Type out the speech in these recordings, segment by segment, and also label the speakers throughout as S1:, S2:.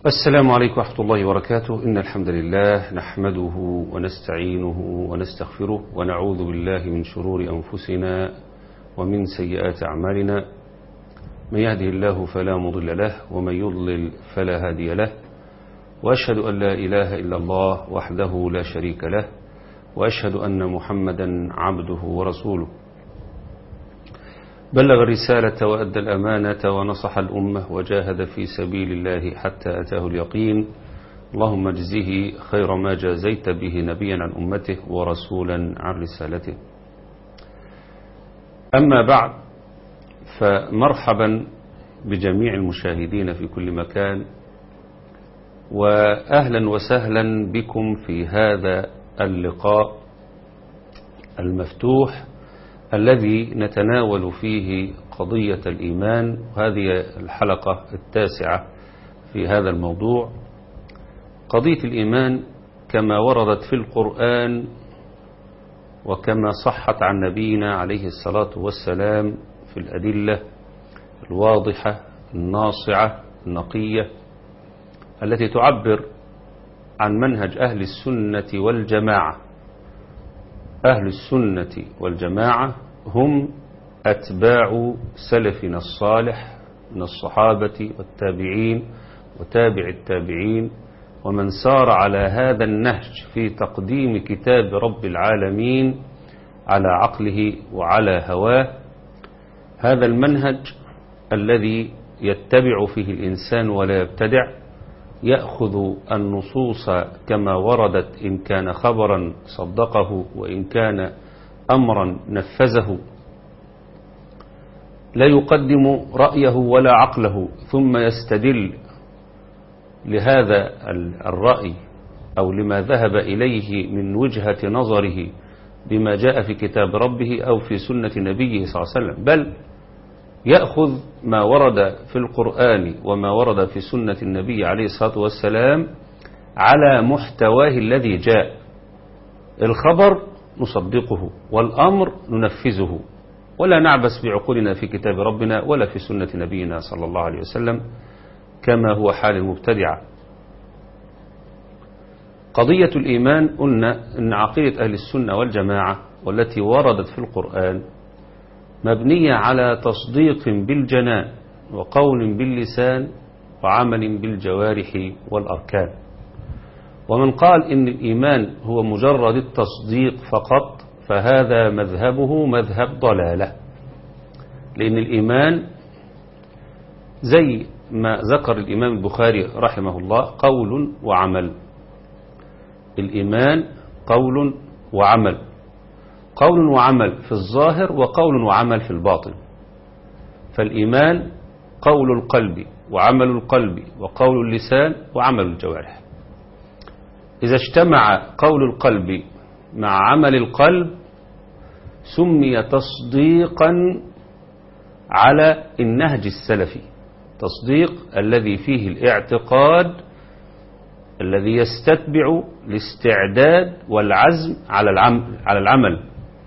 S1: السلام عليكم ورحمة الله وبركاته. إن الحمد لله نحمده ونستعينه ونستغفره ونعوذ بالله من شرور أنفسنا ومن سيئات أعمالنا. من يهده الله فلا مضل له ومن يضلل فلا هادي له، وأشهد أن لا إله إلا الله وحده لا شريك له، وأشهد أن محمدا عبده ورسوله. بلغ الرسالة وأدى الأمانة ونصح الأمة وجاهد في سبيل الله حتى أتاه اليقين. اللهم اجزه خير ما جازيت به نبيا عن أمته ورسولا عن رسالته. أما بعد، فمرحبا بجميع المشاهدين في كل مكان، وأهلا وسهلا بكم في هذا اللقاء المفتوح الذي نتناول فيه قضية الإيمان، وهذه الحلقة 9 في هذا الموضوع. قضية الإيمان كما وردت في القرآن وكما صحت عن نبينا عليه الصلاة والسلام في الأدلة الواضحة الناصعة النقية التي تعبر عن منهج أهل السنة والجماعة. أهل السنة والجماعة هم أتباع سلفنا الصالح من الصحابة والتابعين وتابع التابعين، ومن سار على هذا النهج في تقديم كتاب رب العالمين على عقله وعلى هواه. هذا المنهج الذي يتبع فيه الإنسان ولا يبتدع، يأخذ النصوص كما وردت، إن كان خبرا صدقه وإن كان أمرا نفذه، لا يقدم رأيه ولا عقله ثم يستدل لهذا الرأي أو لما ذهب إليه من وجهة نظره بما جاء في كتاب ربه أو في سنة نبيه صلى الله عليه وسلم، بل يأخذ ما ورد في القرآن وما ورد في سنة النبي عليه الصلاة والسلام على محتواه الذي جاء. الخبر نصدقه والأمر ننفذه، ولا نعبس بعقولنا في كتاب ربنا ولا في سنة نبينا صلى الله عليه وسلم كما هو حال المبتدعة. قضية الإيمان قلنا أن عقيدة أهل السنة والجماعة والتي وردت في القرآن مبنية على تصديق بالجنان وقول باللسان وعمل بالجوارح والأركان. ومن قال إن الإيمان هو مجرد التصديق فقط فهذا مذهبه مذهب ضلالة، لأن الإيمان زي ما ذكر الإمام البخاري رحمه الله قول وعمل. الإيمان قول وعمل، قول وعمل في الظاهر وقول وعمل في الباطن. فالإيمان قول القلب وعمل القلب وقول اللسان وعمل الجوارح. إذا اجتمع قول القلب مع عمل القلب سمي تصديقا على النهج السلفي، تصديق الذي فيه الاعتقاد الذي يستتبع الاستعداد والعزم على العمل.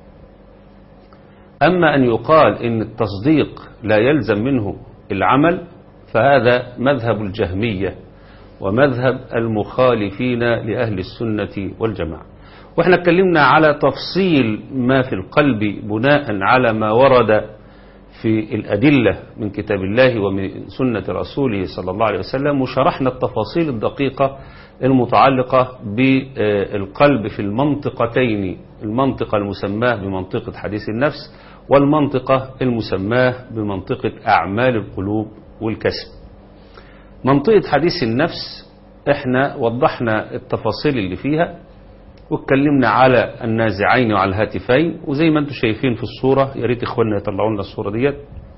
S1: أما أن يقال إن التصديق لا يلزم منه العمل فهذا مذهب الجهمية ومذهب المخالفين لأهل السنة والجماعة. وإحنا اتكلمنا على تفصيل ما في القلب بناء على ما ورد في الأدلة من كتاب الله ومن سنة رسوله صلى الله عليه وسلم، وشرحنا التفاصيل الدقيقة المتعلقة بالقلب في المنطقتين: المنطقة المسماة بمنطقة حديث النفس، والمنطقة المسماة بمنطقة أعمال القلوب والكسب. منطقة حديث النفس احنا وضحنا التفاصيل اللي فيها واتكلمنا على النازعين وعلى الهاتفين، وزي ما انتم شايفين في الصورة، يا ريت اخواننا يطلعوا لنا الصورة ديت.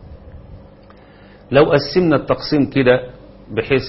S1: لو قسمنا التقسيم كده بحيث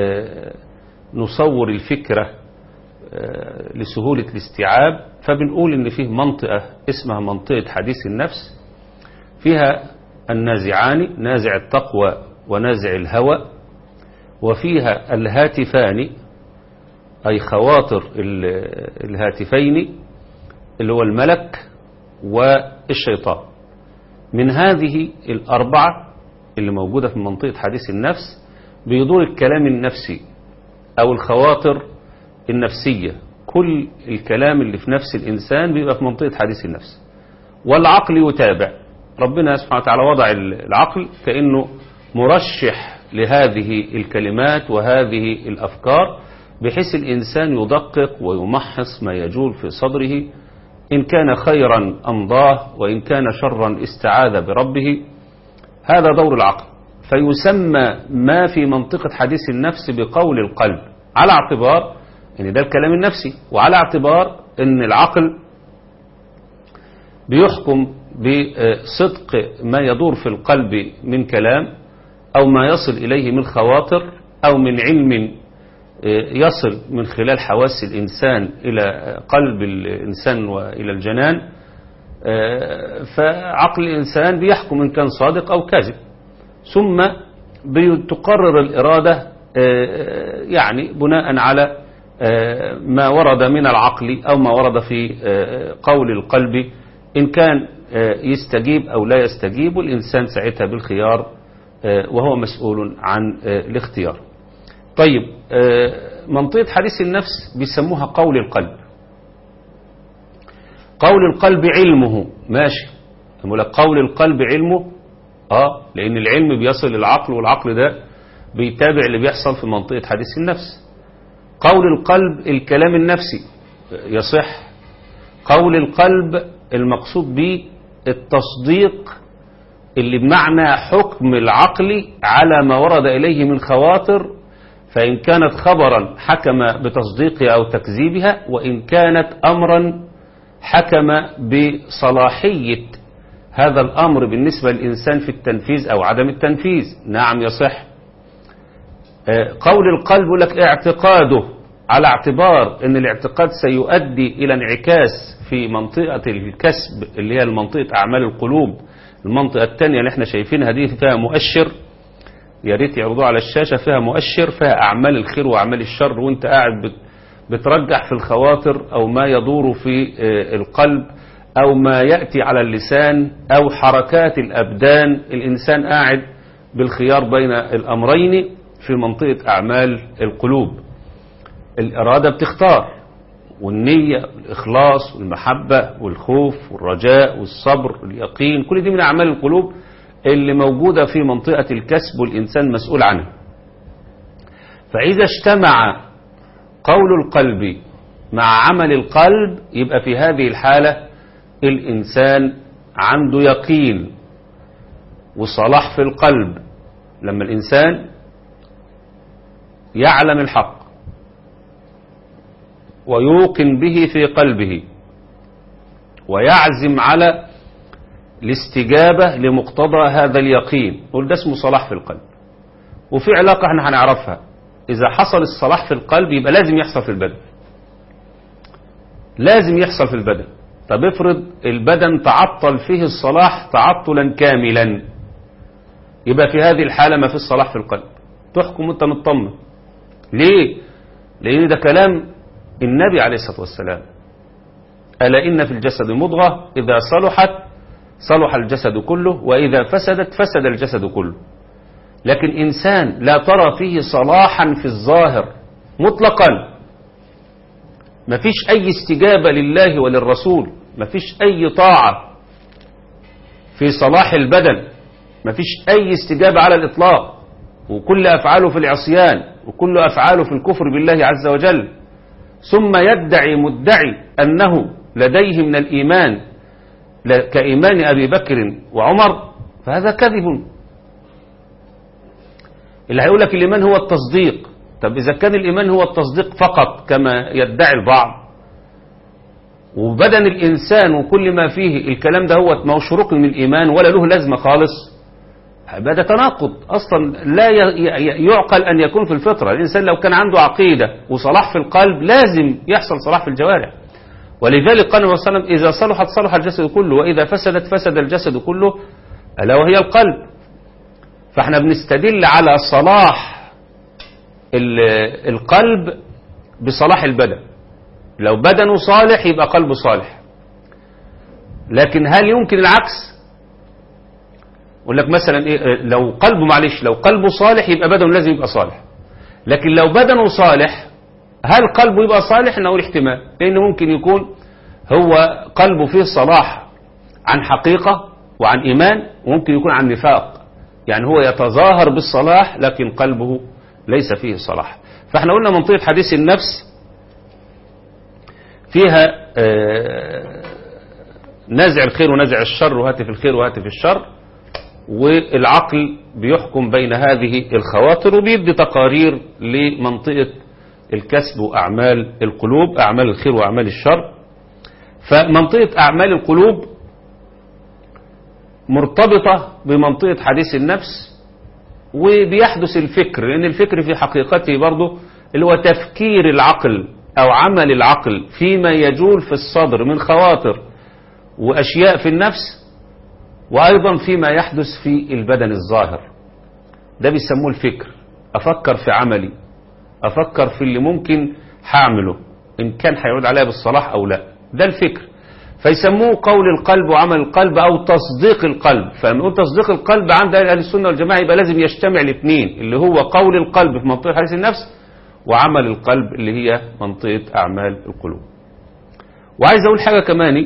S1: نصور الفكرة لسهولة الاستيعاب، فبنقول ان فيه منطقة اسمها منطقة حديث النفس، فيها النازعان، نازع التقوى ونازع الهوى، وفيها الهاتفان أي خواطر الهاتفين اللي هو الملك والشيطان. من هذه الأربعة اللي موجودة في منطقة حديث النفس بيدور الكلام النفسي أو الخواطر النفسية. كل الكلام اللي في نفس الإنسان بيبقى في منطقة حديث النفس، والعقل يتابع. ربنا سبحانه وتعالى وضع العقل كأنه مرشح لهذه الكلمات وهذه الأفكار، بحيث الإنسان يدقق ويمحص ما يجول في صدره، إن كان خيرا أمضاه وإن كان شرا استعاذ بربه. هذا دور العقل. فيسمى ما في منطقة حديث النفس بقول القلب، على اعتبار ان ده الكلام النفسي، وعلى اعتبار ان العقل بيحكم بصدق ما يدور في القلب من كلام، او ما يصل اليه من خواطر، او من علم يصل من خلال حواس الانسان الى قلب الانسان والى الجنان. فعقل الانسان بيحكم ان كان صادق او كاذب، ثم بتقرر الإرادة يعني بناء على ما ورد من العقل أو ما ورد في قول القلب، إن كان يستجيب أو لا يستجيب، والإنسان ساعتها بالخيار وهو مسؤول عن الاختيار. طيب، منطقة حديث النفس بيسموها قول القلب. قول القلب علمه، ماشي، أقول لك قول القلب علمه، لأن العلم بيصل للعقل، والعقل ده بيتابع اللي بيحصل في منطقة حديث النفس. قول القلب الكلام النفسي يصح. قول القلب المقصود به التصديق، اللي بمعنى حكم العقل على ما ورد إليه من خواطر، فإن كانت خبرا حكم بتصديقها أو تكذيبها، وإن كانت أمرا حكم بصلاحية هذا الأمر بالنسبة للإنسان في التنفيذ أو عدم التنفيذ. نعم يصح. قول القلب لك اعتقاده، على اعتبار أن الاعتقاد سيؤدي إلى انعكاس في منطقة الكسب اللي هي منطقة أعمال القلوب. المنطقة الثانية اللي احنا شايفينها دي فيها مؤشر، يا ريت يعرضوها على الشاشة، فيها مؤشر، فيها أعمال الخير وأعمال الشر، وانت قاعد بترجح في الخواطر أو ما يدور في القلب أو ما يأتي على اللسان أو حركات الأبدان. الإنسان قاعد بالخيار بين الأمرين في منطقة أعمال القلوب. الإرادة بتختار، والنية والإخلاص والمحبة والخوف والرجاء والصبر واليقين، كل دي من أعمال القلوب اللي موجودة في منطقة الكسب والإنسان مسؤول عنها. فإذا اجتمع قول القلب مع عمل القلب، يبقى في هذه الحالة الإنسان عنده يقين وصلاح في القلب. لما الإنسان يعلم الحق ويوقن به في قلبه ويعزم على الاستجابة لمقتضى هذا اليقين، نقول ده اسمه صلاح في القلب. وفي علاقة احنا هنعرفها، إذا حصل الصلاح في القلب يبقى لازم يحصل في البدن، لازم يحصل في البدن. طب افرض البدن تعطل فيه الصلاح تعطلا كاملا، يبقى في هذه الحالة ما في الصلاح في القلب، تحكم وانت مطمن. ليه؟ لأن ده كلام النبي عليه الصلاة والسلام، ألا إن في الجسد مضغة إذا صلحت صلح الجسد كله وإذا فسدت فسد الجسد كله. لكن إنسان لا ترى فيه صلاحا في الظاهر مطلقا، ما فيش أي استجابة لله وللرسول، ما فيش أي طاعة في صلاح البدن، ما فيش أي استجابة على الإطلاق، وكل أفعاله في العصيان وكل أفعاله في الكفر بالله عز وجل، ثم يدعي مدعي أنه لديه من الإيمان كإيمان أبي بكر وعمر، فهذا كذب. اللي هيقول لك الإيمان هو التصديق، طب إذا كان الإيمان هو التصديق فقط كما يدعي البعض، وبدن الإنسان وكل ما فيه الكلام ده هو ما هو شروط من الإيمان ولا له لازمة خالص، هذا تناقض أصلا لا يعقل أن يكون في الفطرة. الإنسان لو كان عنده عقيدة وصلاح في القلب لازم يحصل صلاح في الجوارح. ولذلك قال النبي صلى الله عليه وسلم إذا صلحت صلح الجسد كله وإذا فسدت فسد الجسد كله، ألا وهي القلب. فاحنا بنستدل على صلاح القلب بصلاح البدن. لو بدنه صالح يبقى قلبه صالح. لكن هل يمكن العكس؟ يقول لك مثلا إيه، لو قلبه لو قلبه صالح يبقى بدنه لازم يبقى صالح. لكن لو بدنه صالح هل قلبه يبقى صالح؟ نقول احتمال، لأنه ممكن يكون هو قلبه فيه صلاح عن حقيقة وعن إيمان، وممكن يكون عن نفاق، يعني هو يتظاهر بالصلاح لكن قلبه ليس فيه صلاح. فاحنا قلنا منطقة حديث النفس فيها نزع الخير ونزع الشر، وهاتف الخير وهاتف الشر، والعقل بيحكم بين هذه الخواطر وبيدي تقارير لمنطقة الكسب وأعمال القلوب، أعمال الخير وأعمال الشر. فمنطقة أعمال القلوب مرتبطة بمنطقة حديث النفس، وبيحدث الفكر، لأن الفكر في حقيقته برضه اللي هو تفكير العقل أو عمل العقل فيما يجول في الصدر من خواطر وأشياء في النفس، وأيضا فيما يحدث في البدن الظاهر. ده بيسموه الفكر، أفكر في عملي، أفكر في اللي ممكن هعمله إن كان هيعود عليا بالصلاح أو لا، ده الفكر. فيسموه قول القلب وعمل القلب أو تصديق القلب. فلما نقول تصديق القلب عند أهل السنة والجماعة يبقى لازم يجتمع الاثنين، اللي هو قول القلب في منطقة حديث النفس، وعمل القلب اللي هي منطقة أعمال القلوب. وعايز أقول حاجة كمان،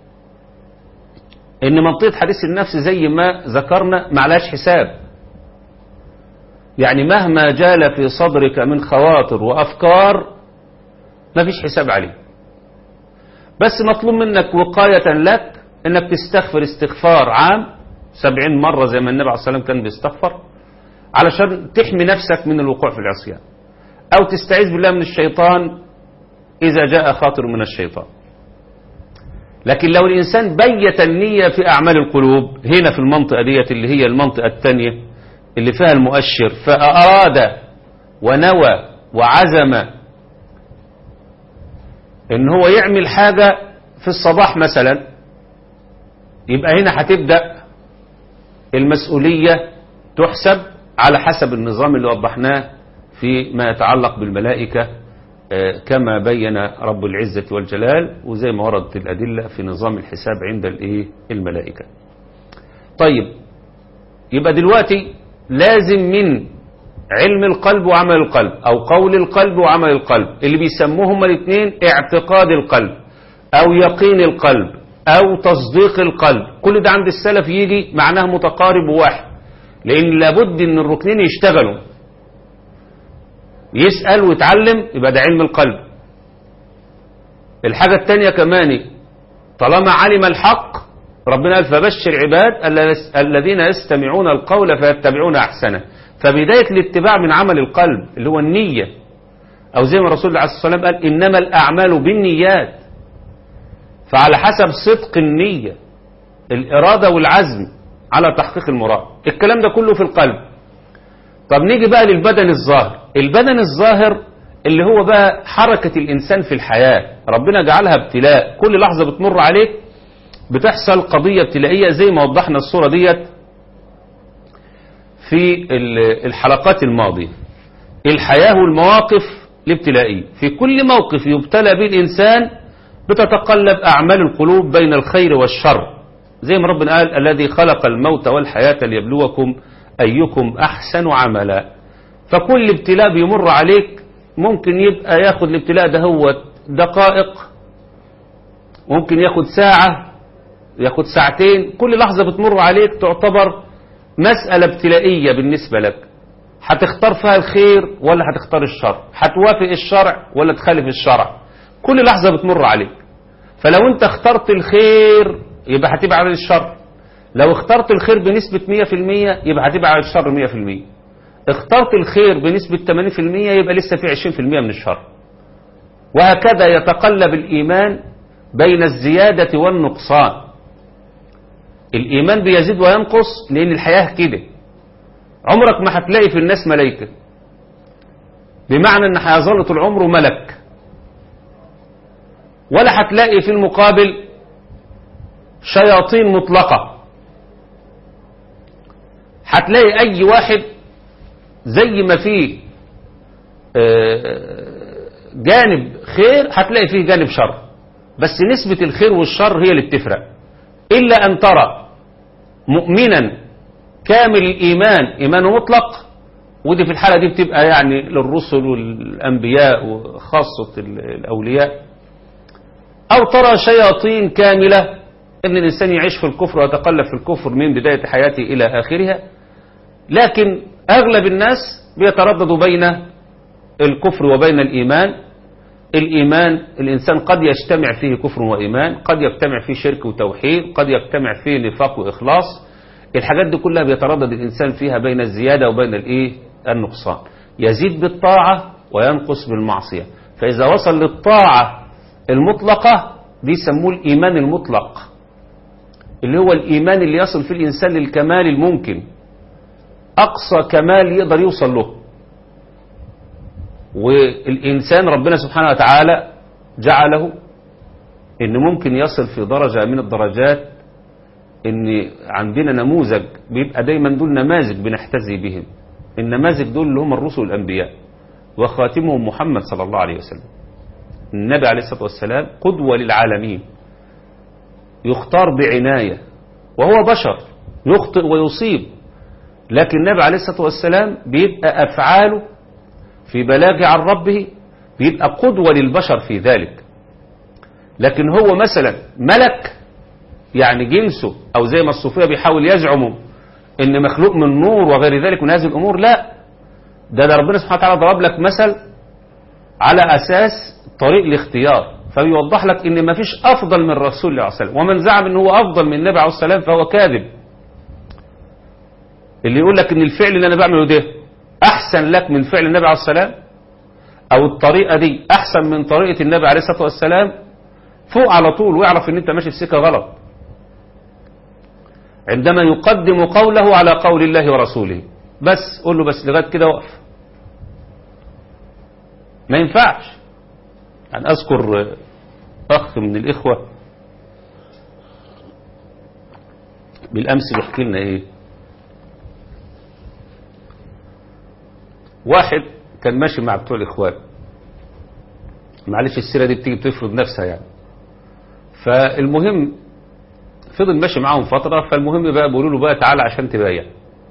S1: إن منطقة حديث النفس زي ما ذكرنا معلاش حساب، يعني مهما جال في صدرك من خواطر وأفكار ما فيش حساب عليه، بس مطلوب منك وقاية لك إنك تستغفر استغفار عام 70 مرة زي ما النبي عليه الصلاة والسلام كان بيستغفر، علشان تحمي نفسك من الوقوع في العصيان، أو تستعيذ بالله من الشيطان إذا جاء خاطر من الشيطان. لكن لو الإنسان بيت النية في أعمال القلوب هنا في المنطقة ديت اللي هي المنطقة الثانية اللي فيها المؤشر، فأراد ونوى وعزم إن هو يعمل حاجة في الصباح مثلا، يبقى هنا هتبدأ المسؤولية تحسب على حسب النظام اللي وضحناه فيما يتعلق بالملائكة، كما بين رب العزة والجلال، وزي ما وردت الأدلة في نظام الحساب عند الملائكة. طيب، يبقى دلوقتي لازم من علم القلب وعمل القلب، أو قول القلب وعمل القلب، اللي بيسموهم الاثنين اعتقاد القلب أو يقين القلب أو تصديق القلب، كل ده عند السلف يجي معناه متقارب وواحد، لأن لابد أن الركنين يشتغلوا، يسأل ويتعلم، يبقى ده علم القلب. الحاجة الثانية كمان، طالما علم الحق ربنا قال فبشر عباد الذين يستمعون القول فيتبعون أحسنه، فبداية الاتباع من عمل القلب اللي هو النية، أو زي ما الرسول عليه الصلاة والسلام قال إنما الأعمال بالنيات، فعلى حسب صدق النية الإرادة والعزم على تحقيق المراد. الكلام ده كله في القلب. طب نيجي بقى للبدن الظاهر. البدن الظاهر اللي هو بقى حركة الإنسان في الحياة، ربنا جعلها ابتلاء، كل لحظة بتمر عليك بتحصل قضية ابتلائية زي ما وضحنا الصورة ديت في الحلقات الماضية. الحياة والمواقف الابتلائية، في كل موقف يبتلى به الإنسان بتتقلب أعمال القلوب بين الخير والشر، زي ما ربنا قال الذي خلق الموت والحياة ليبلوكم أيكم أحسن عملا. فكل ابتلاء بيمر عليك ممكن يبقى ياخد الابتلاء ده هو دقائق، ممكن ياخد ساعة، ياخد ساعتين، كل لحظة بتمر عليك تعتبر مسألة ابتلائية بالنسبة لك، هتختار فيها الخير ولا هتختار الشر، هتوافق الشرع ولا تخالف الشرع، كل لحظة بتمر عليك. فلو انت اخترت الخير يبقى هتبقى على الشر، لو اخترت الخير بنسبة 100% يبقى هتبقى على الشر 100%، اخترت الخير بنسبة 80% يبقى لسه في 20% من الشر. وهكذا يتقلب الإيمان بين الزيادة والنقصان. الإيمان بيزيد وينقص لأن الحياة كده، عمرك ما هتلاقي في الناس ملائكة، بمعنى أن هيظل طول عمره ملك، ولا هتلاقي في المقابل شياطين مطلقة. هتلاقي أي واحد زي ما فيه جانب خير هتلاقي فيه جانب شر، بس نسبة الخير والشر هي اللي بتفرق. إلا أن ترى مؤمنا كامل الإيمان إيمانه مطلق، ودي في الحالة دي بتبقى يعني للرسل والأنبياء وخاصة الأولياء. أو ترى شياطين كاملة إن الإنسان يعيش في الكفر ويتقلب في الكفر من بداية حياته إلى آخرها، لكن أغلب الناس بيترددوا بين الكفر وبين الإيمان. الإيمان الإنسان قد يجتمع فيه كفر وإيمان، قد يجتمع فيه شرك وتوحيد، قد يجتمع فيه نفاق وإخلاص. الحاجات دي كلها بيتردد الإنسان فيها بين الزيادة وبين النقصان، يزيد بالطاعة وينقص بالمعصية. فإذا وصل للطاعة المطلقة دي يسموه الإيمان المطلق، اللي هو الإيمان اللي يصل فيه الإنسان للكمال الممكن، أقصى كمال يقدر يوصل له. والإنسان ربنا سبحانه وتعالى جعله إن ممكن يصل في درجة من الدرجات، إن عندنا نموذج بيبقى دايما دول نماذج بنحتذي بهم. النماذج دول اللي هم الرسل والأنبياء، وخاتمهم محمد صلى الله عليه وسلم. النبي عليه الصلاة والسلام قدوة للعالمين، يختار بعناية، وهو بشر يخطئ ويصيب، لكن النبي عليه الصلاة والسلام بيبقى أفعاله في بلاغه عن ربه بيبقى قدوة للبشر في ذلك. لكن هو مثلا ملك يعني جنسه، أو زي ما الصوفية بيحاول يزعموا إن مخلوق من نور وغير ذلك من هذه الأمور، لا، ده ربنا سبحانه وتعالى ضرب لك مثل على أساس طريق الاختيار، فبيوضح لك إن ما فيش أفضل من الرسول صلى الله عليه وسلم، ومن زعم إنه هو أفضل من النبي عليه السلام فهو كاذب. اللي يقول لك إن الفعل اللي أنا بعمله ده أحسن لك من فعل النبي عليه السلام، أو الطريقة دي أحسن من طريقة النبي عليه الصلاة والسلام، فوق على طول ويعرف إن أنت ماشي في سكة غلط، عندما يقدم قوله على قول الله ورسوله. بس قول له بس لغاية كده وقف، ما ينفعش. يعني أذكر أخ من الإخوة بالأمس بيحكي لنا إيه، واحد كان ماشي مع بتوع الإخوان، معلش السيرة دي بتيجي بتفرض نفسها يعني، فالمهم فضل ماشي معاهم فترة، فالمهم بقى بيقولوا له بقى تعالى عشان تبايع.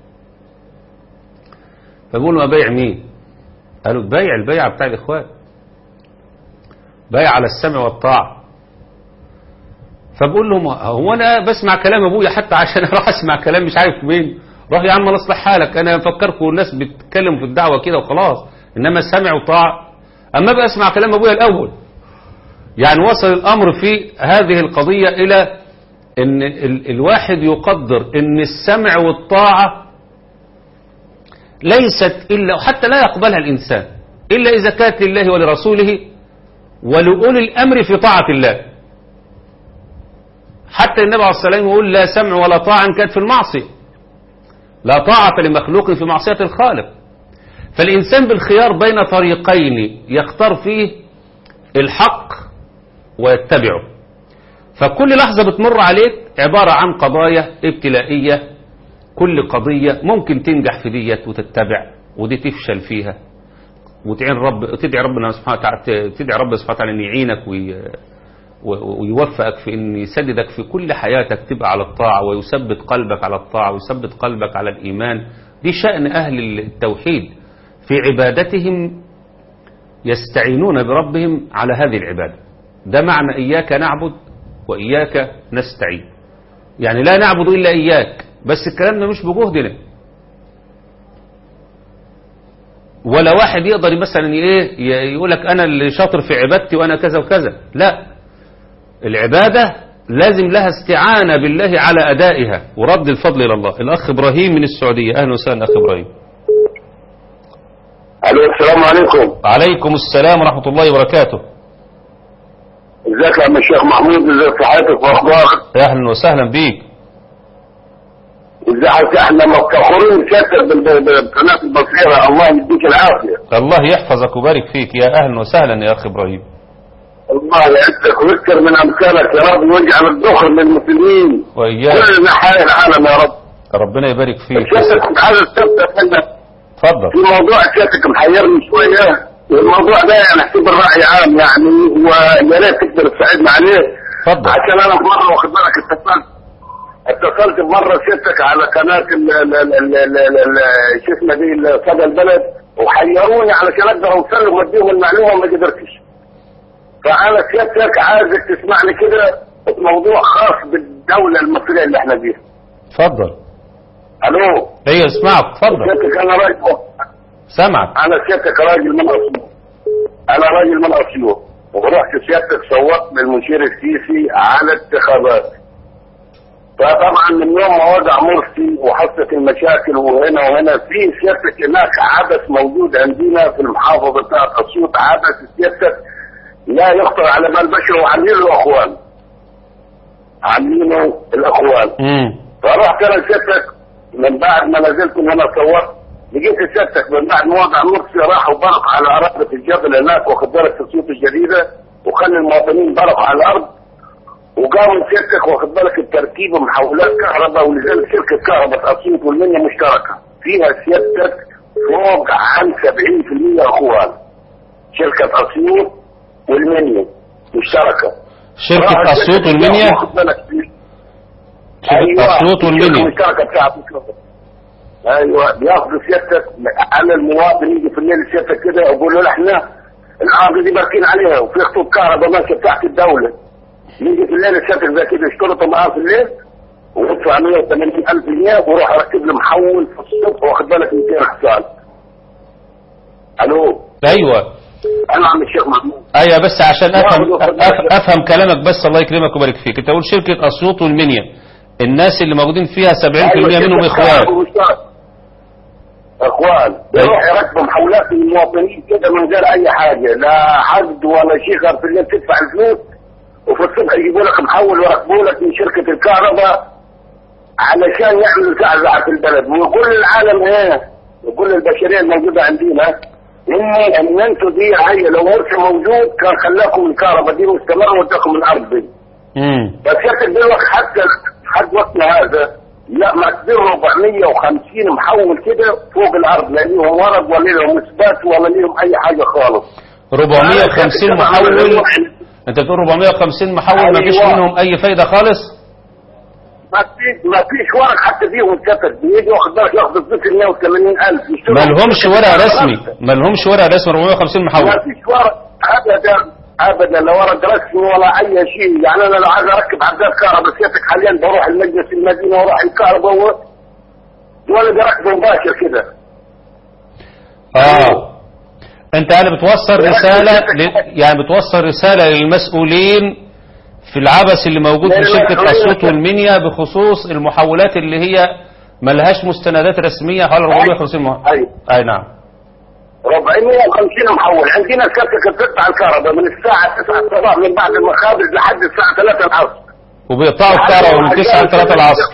S1: فبيقولوا له أبايع مين؟ قالوا تبايع البيعة بتاع الإخوان، بايع على السمع والطاعة. فبقول لهم هو أنا بسمع كلام أبويا حتى عشان أروح أسمع كلام مش عارف مين؟ روح يا عم نصلح حالك، أنا مفكركم الناس بتتكلم في الدعوة كده وخلاص، إنما سمع وطاعة. أما بقى أسمع كلام أبويا الأول. يعني وصل الأمر في هذه القضية إلى إن الواحد يقدر إن السمع والطاعة ليست إلا، وحتى لا يقبلها الإنسان إلا إذا كانت لله ولرسوله ولأولي الأمر في طاعة الله. حتى النبي عليه الصلاة والسلام يقول لا سمع ولا طاعة إن كانت في المعصية، لا طاعة لمخلوق في معصية الخالق. فالإنسان بالخيار بين طريقين يختار فيه الحق ويتبعه. فكل لحظة بتمر عليك عبارة عن قضايا ابتلائية، كل قضية ممكن تنجح في ديت وتتبع، ودي تفشل فيها وتدعي ربنا سبحانه وتعالى، تدعي ربنا سبحانه وتعالى ان يعينك ويوفقك في ان يسددك في كل حياتك تبقى على الطاعة، ويثبت قلبك على الطاعة، ويثبت قلبك على الإيمان. دي شأن أهل التوحيد في عبادتهم، يستعينون بربهم على هذه العبادة. ده معنى إياك نعبد وإياك نستعين، يعني لا نعبد إلا إياك، بس الكلام ده مش بجهدنا، ولا واحد يقدر مثلا يقول لك أنا اللي شاطر في عبادتي وأنا كذا وكذا. لا، العبادة لازم لها استعانة بالله على أدائها ورد الفضل إلى الله. الأخ إبراهيم من السعودية، أهلا وسهلا أخ إبراهيم.
S2: ألو، السلام عليكم.
S1: عليكم السلام ورحمة الله وبركاته.
S2: ازيك يا عم الشيخ محمود، ازي صحتك واخبارك؟
S1: أهلا وسهلا بيك.
S2: ازيك؟ احنا مفتخرين بشكل بقناة البصيرة، الله يديك العافية.
S1: الله يحفظك ويبارك فيك، يا أهلا وسهلا يا أخ إبراهيم.
S2: الله يعزك ويكثر من أمثالك يا رب، ويجعل الدخل للمسلمين
S1: وإياك
S2: كل نحايا العالم يا رب.
S1: ربنا يبارك فيك.
S2: الشيخ كنت عايز استفسر منك
S1: اتفضل.
S2: في موضوع شيخك محيرني شوية، والموضوع ده يعني اعتبر رأي عام يعني، ويا ريت تقدر تساعدنا عليه.
S1: اتفضل.
S2: عشان أنا في مرة واخد بالك اتصلت بمره سيادتك على قناه شو اسمها دي صدى البلد، وحيروني علشان اقدر اوصل لهم واديهم المعلومه وما قدرتش. فانا سيادتك عايزك تسمعني كده في موضوع خاص بالدوله المصريه اللي احنا فيها.
S1: اتفضل.
S2: الو.
S1: ايوه اسمعك، اتفضل.
S2: سيادتك انا راجل،
S1: سامعك.
S2: انا سيادتك راجل من اسيوط، انا راجل من اسيوط، ورحت سيادتك صوتت للمشير السيسي على انتخابات. فطبعا من يوم ما وضع مرسي وحصلت المشاكل وهنا وهنا، في سيادتك هناك عبث موجود عندنا في المحافظه بتاعت اسيوط، عبث سيادتك لا يخطر على بال بشر، وعاملينه الاخوان، عاملينه الاخوان. فرحت انا سيادتك من بعد ما نزلت من هنا صوت، لقيت سيادتك من بعد ما وضع مرسي راحوا برق على عربة الجبل هناك، واخد بالك في اسيوط الجديده، وخلي المواطنين برقوا على الارض، وقاموا سيادتك واخد بالك التركيب محولات كهرباء، ولذلك شركه كهرباء اسيوط والمنيا مشتركه فيها سيادتك فوق عن 70% اخوان. شركه اسيوط والمنيا مشتركه.
S1: شركه اسيوط والمنيا؟ شركه اسيوط والمنيا
S2: مشتركه بتاعت. ايوه بياخدوا سيادتك على المواطن، يجي في الليل سيادتك كده يقولوا له احنا الارض دي باركين عليها وفي خطوط كهرباء ماشيه بتاعت الدوله. يجي في الليل سيادتك زي كده يشترطوا معاه في الليل ويدفع 180,000 جنيه ويروح يركب له محول في الصبح واخد بالك 200 حصان. الو.
S1: ايوه
S2: انا عم الشيخ محمود.
S1: ايوه بس عشان افهم كلامك بس، الله يكرمك ويبارك فيك. انت تقول شركه اسيوط والمنيا الناس اللي موجودين فيها 70% منهم اخوان. اخوان بيروح يركبوا محولات للمواطنين كده من غير اي حاجه، لا حد ولا شيء، غير في الليل تدفع الفلوس وفي الصبح يجيبوا لك محول ويركبوا لك من شركه الكهرباء علشان يعملوا زعزعه في البلد. ويقول للعالم ايه؟ يقول للبشريه الموجوده عندنا ان انتوا دي هي لو مرسي موجود كان خلاكم الكهرباء دي مستمره واداكم الارض دي. بس يا دلوقتي حتى لحد وقتنا هذا لا مقدر 450 محول كده فوق الارض، لا ليهم ورق ولا ليهم اثبات ولا ليهم اي حاجه خالص. 450 محول؟ انت بتقول 450 محول ما فيش منهم اي فايده خالص؟
S2: ما فيش ورق حتى فيهم اتكتب، بيجي واخد بالك ياخد الذكر 180,000.
S1: ما لهمش ورق رسمي، ما لهمش ورق رسمي 450 محول.
S2: ما فيش ورق ابدا، لا ورق رسمي ولا اي شيء. يعني انا لو عايز اركب عداد كهرباء سيادتك حاليا بروح المجلس المدينه واروح الكهرباء ولا بركب مباشر كده.
S1: انت يعني بتوصل رساله يعني بتوصل رساله للمسؤولين في العبث اللي موجود في شركه اسيوط والمنيا بخصوص المحولات اللي هي ملهاش مستندات رسميه حوالي 450 محول. اي نعم
S2: 450 محول. عندنا شركه بتقطع الكهرباء من الساعه 9 الصباح من بعد المخابز لحد الساعه 3 العصر،
S1: وبيقطعوا الكهرباء من 9 ل 3 العصر.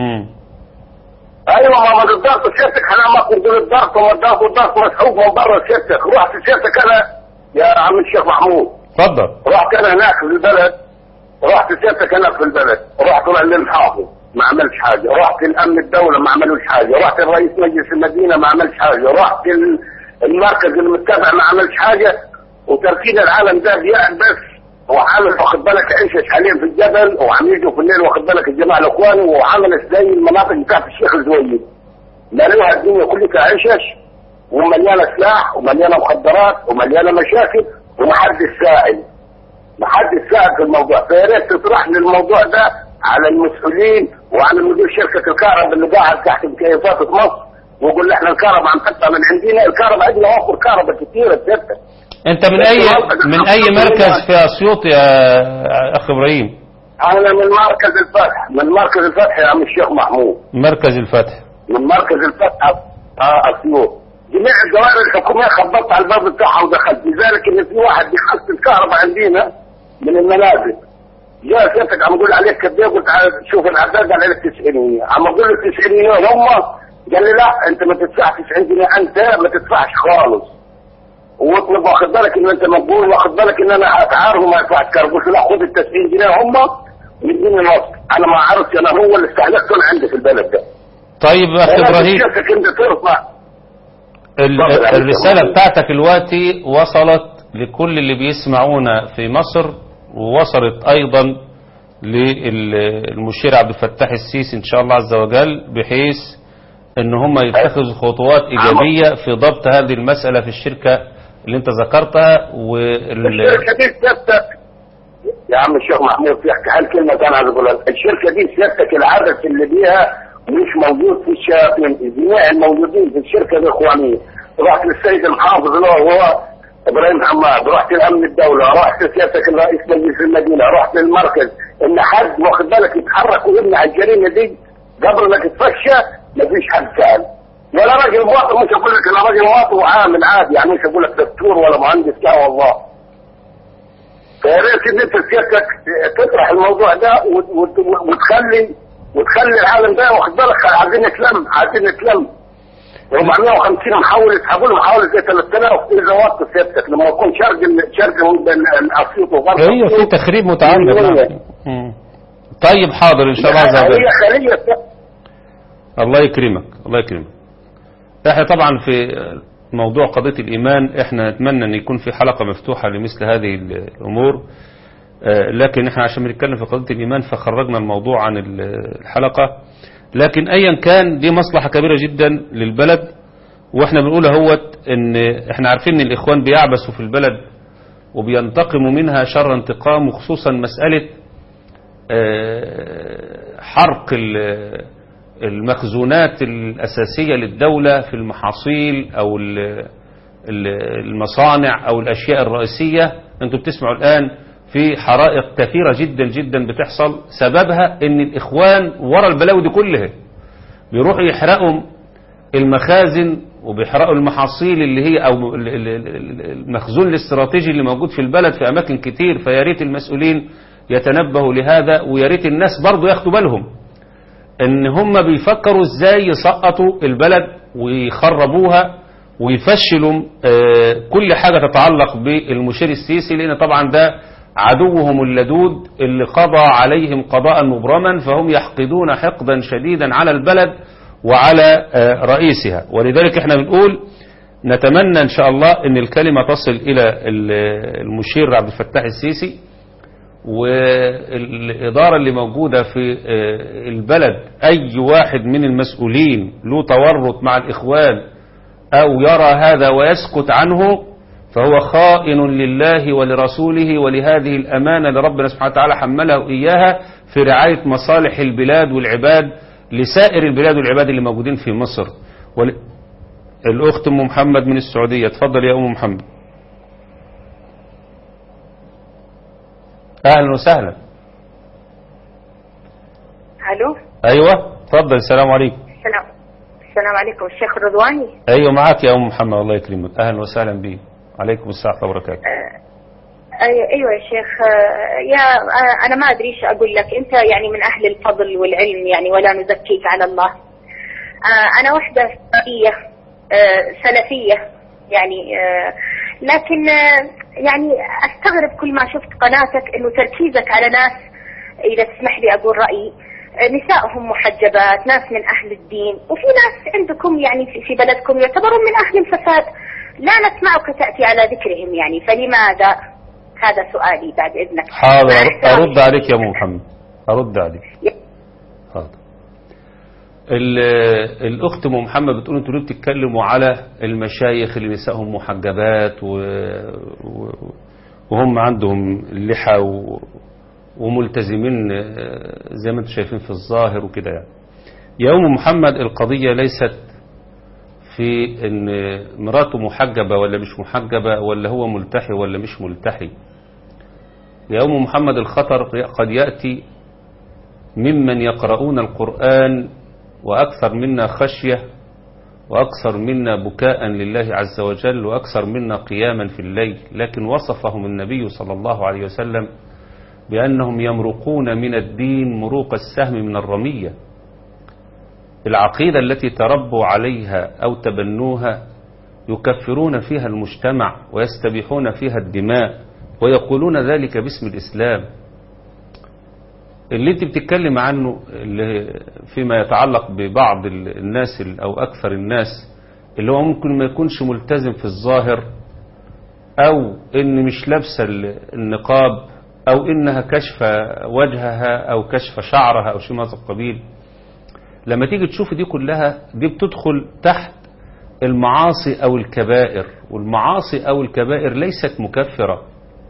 S2: ايوه ما الضغط سيادتك احنا ما كنا الضغط وما الضغط مسحوب من بره سيادتك. رحت سيادتك انا يا عم الشيخ محمود.
S1: اتفضل.
S2: رحت انا هناك في البلد، رحت سيادتك هناك في البلد، رحت للمحافظ ما عملش حاجه، رحت الامن الدوله ما عملوش حاجه، رحت الرئيس مجلس المدينه ما عملش حاجه، رحت المركز المتبع ما عملش حاجه. وتركيز العالم ده بيقعد بس وعامل واخد بالك عيشش حاليا في الجبل، وعم يجوا في الليل واخد بالك الجماعه الاخوان، وعملت زي المناطق بتاعت الشيخ الزويد، مالوها الدنيا كلها عيشش ومليانه سلاح ومليانه مخدرات ومليانه مشاكل ومحدش سائل، محدش سائل في الموضوع. فيا ريت تطرح لي الموضوع ده على المسؤولين وعلى مدير شركه الكهرباء اللي قاعد تحت مكيفات مصر، ويقول لي احنا الكهرباء عم تقطع من عندنا. الكهرباء عندنا وفر كهرباء كثيره بجد.
S1: انت من اي مركز في اسيوط يا اخ ابراهيم؟
S2: انا من مركز الفتح، من مركز الفتح يا عم الشيخ محمود.
S1: مركز الفتح،
S2: من مركز الفتح اسيوط. جميع الدوائر الحكوميه خبطت على الباب بتاعها ودخلت، لذلك ان في واحد بيخلص الكهرباء عندنا من المنازل جاء سيادتك عم اقول عليك قد ايه، قلت شوف العداد قال لك 90، عم اقول له 90 هم قال لي لا انت ما تدفعش 90 جنيه، انت ما تدفعش خالص، واطلب واخد بالك ان انت مقبول واخد بالك ان انا هتعارض وما يدفعش كهرباء. قلت له لا خد ال 90 جنيه هم ويديني نص، انا ما عرفت انا هو اللي استهلكته انا عندي في البلد ده.
S1: طيب يا اخ ابراهيم
S2: انت ترفع
S1: الرساله بتاعتك دلوقتي وصلت لكل اللي بيسمعونا في مصر، ووصلت ايضا للمشير عبد الفتاح السيسي إن شاء الله عز وجل، بحيث ان هم يتخذوا خطوات ايجابيه في ضبط هذه المساله في الشركه اللي انت ذكرتها.
S2: الشركه دي سيادتك يا عم الشيخ محمود في حال كلمه انا عايز اقولها، الشركه دي سيادتك العدد اللي بيها مش موجود في الشياطين، جميع الموجودين في الشركه دي اخوانيه. رحت للسيد المحافظ اللي هو ابراهيم حماد، رحت لامن الدوله، رحت سيادتك الرئيس مجلس المدينه، رحت للمركز، ان حد واخد بالك يتحرك ويمنع الجريمه دي قبل ما تتفشى. ما فيش حد سأل ولا راجل مواطن. مش اقول لك انا راجل مواطن وعامل عادي، يعني مش اقول لك دكتور ولا مهندس، لا والله. فيا ريت ان انت سيادتك تطرح الموضوع ده وتخلي العالم ده واخد بالك. عايزين نتلم 450 محاولة يسحبوا له محاولة زي 3000 إذا وقت سيادتك لما يكون شرق الأسيوط وغرب.
S1: هي في تخريب متعمد. طيب حاضر إن شاء الله عز وجل.
S2: هي خلية.
S1: الله يكرمك الله يكرمك. احنا طبعا في موضوع قضية الإيمان احنا نتمنى أن يكون في حلقة مفتوحة لمثل هذه الأمور، لكن احنا عشان بنتكلم في قضية الإيمان فخرجنا الموضوع عن الحلقة. لكن أيا كان دي مصلحة كبيرة جدا للبلد، واحنا بنقول اهوت ان احنا عارفين ان الإخوان بيعبثوا في البلد وبينتقموا منها شر انتقام، وخصوصا مسألة حرق المخزونات الأساسية للدولة في المحاصيل أو المصانع أو الأشياء الرئيسية. أنتم بتسمعوا الآن في حرائق كثيرة جدا جدا بتحصل، سببها أن الإخوان ورا البلاوي دي كلها بيروحوا يحرقوا المخازن وبيحرقوا المحاصيل اللي هي أو المخزون الاستراتيجي اللي موجود في البلد في أماكن كتير. فيا ريت المسؤولين يتنبهوا لهذا، ويا ريت الناس برضو ياخدوا بالهم ان هم بيفكروا ازاي يسقطوا البلد ويخربوها ويفشلوا كل حاجة تتعلق بالمشير السيسي، لان طبعا ده عدوهم اللدود اللي قضى عليهم قضاء مبرما، فهم يحقدون حقدا شديدا على البلد وعلى رئيسها. ولذلك احنا بنقول نتمنى ان شاء الله ان الكلمة تصل الى المشير عبد الفتاح السيسي والإدارة اللي موجودة في البلد. أي واحد من المسؤولين له تورط مع الإخوان أو يرى هذا ويسكت عنه فهو خائن لله ولرسوله ولهذه الأمانة اللي ربنا سبحانه وتعالى حمله إياها في رعاية مصالح البلاد والعباد لسائر البلاد والعباد اللي موجودين في مصر. الأخت أم محمد من السعودية، تفضل يا أم محمد. أهلا وسهلا.
S3: الو.
S1: ايوه تفضل. السلام عليكم.
S3: السلام عليكم الشيخ رضواني.
S1: ايوه معك يا ام محمد، الله يكرمك. اهلا وسهلا بك. عليكم السلام ورحمه الله وبركاته.
S3: ايوه يا شيخ. يا انا ما ادري ايش اقول لك، انت يعني من اهل الفضل والعلم يعني، ولا نزكيك على الله. انا وحده سلفيه يعني، لكن يعني استغرب كل ما شفت قناتك انه تركيزك على ناس، اذا تسمح لي اقول رايي، نسائهم محجبات، ناس من اهل الدين، وفي ناس عندكم يعني في بلدكم يعتبرون من اهل الفساد، لا نسمعك تاتي على ذكرهم يعني، فلماذا؟ هذا سؤالي بعد اذنك.
S1: حاضر ارد عليك يا ابو محمد، ارد عليك. حاضر. الاخت ام محمد بتقول انتوا ليه بتتكلموا على المشايخ اللي نسائهم محجبات وهم عندهم اللحى وملتزمين زي ما انتم شايفين في الظاهر وكده يعني. يا ام محمد القضية ليست في ان مراته محجبة ولا مش محجبة، ولا هو ملتحي ولا مش ملتحي. يا ام محمد الخطر قد يأتي ممن يقرؤون القرآن وأكثر منا خشية وأكثر منا بكاء لله عز وجل وأكثر منا قياما في الليل، لكن وصفهم النبي صلى الله عليه وسلم بأنهم يمرقون من الدين مروق السهم من الرمية. العقيدة التي تربوا عليها أو تبنوها يكفرون فيها المجتمع ويستبيحون فيها الدماء ويقولون ذلك باسم الإسلام. اللي انت بتتكلم عنه اللي فيما يتعلق ببعض الناس أو أكثر الناس اللي هو ممكن ما يكونش ملتزم في الظاهر، أو إن مش لابسة النقاب أو إنها كشف وجهها أو كشف شعرها أو شيء من هذا القبيل. لما تيجي تشوف دي كلها، دي بتدخل تحت المعاصي أو الكبائر، والمعاصي أو الكبائر ليست مكفرة.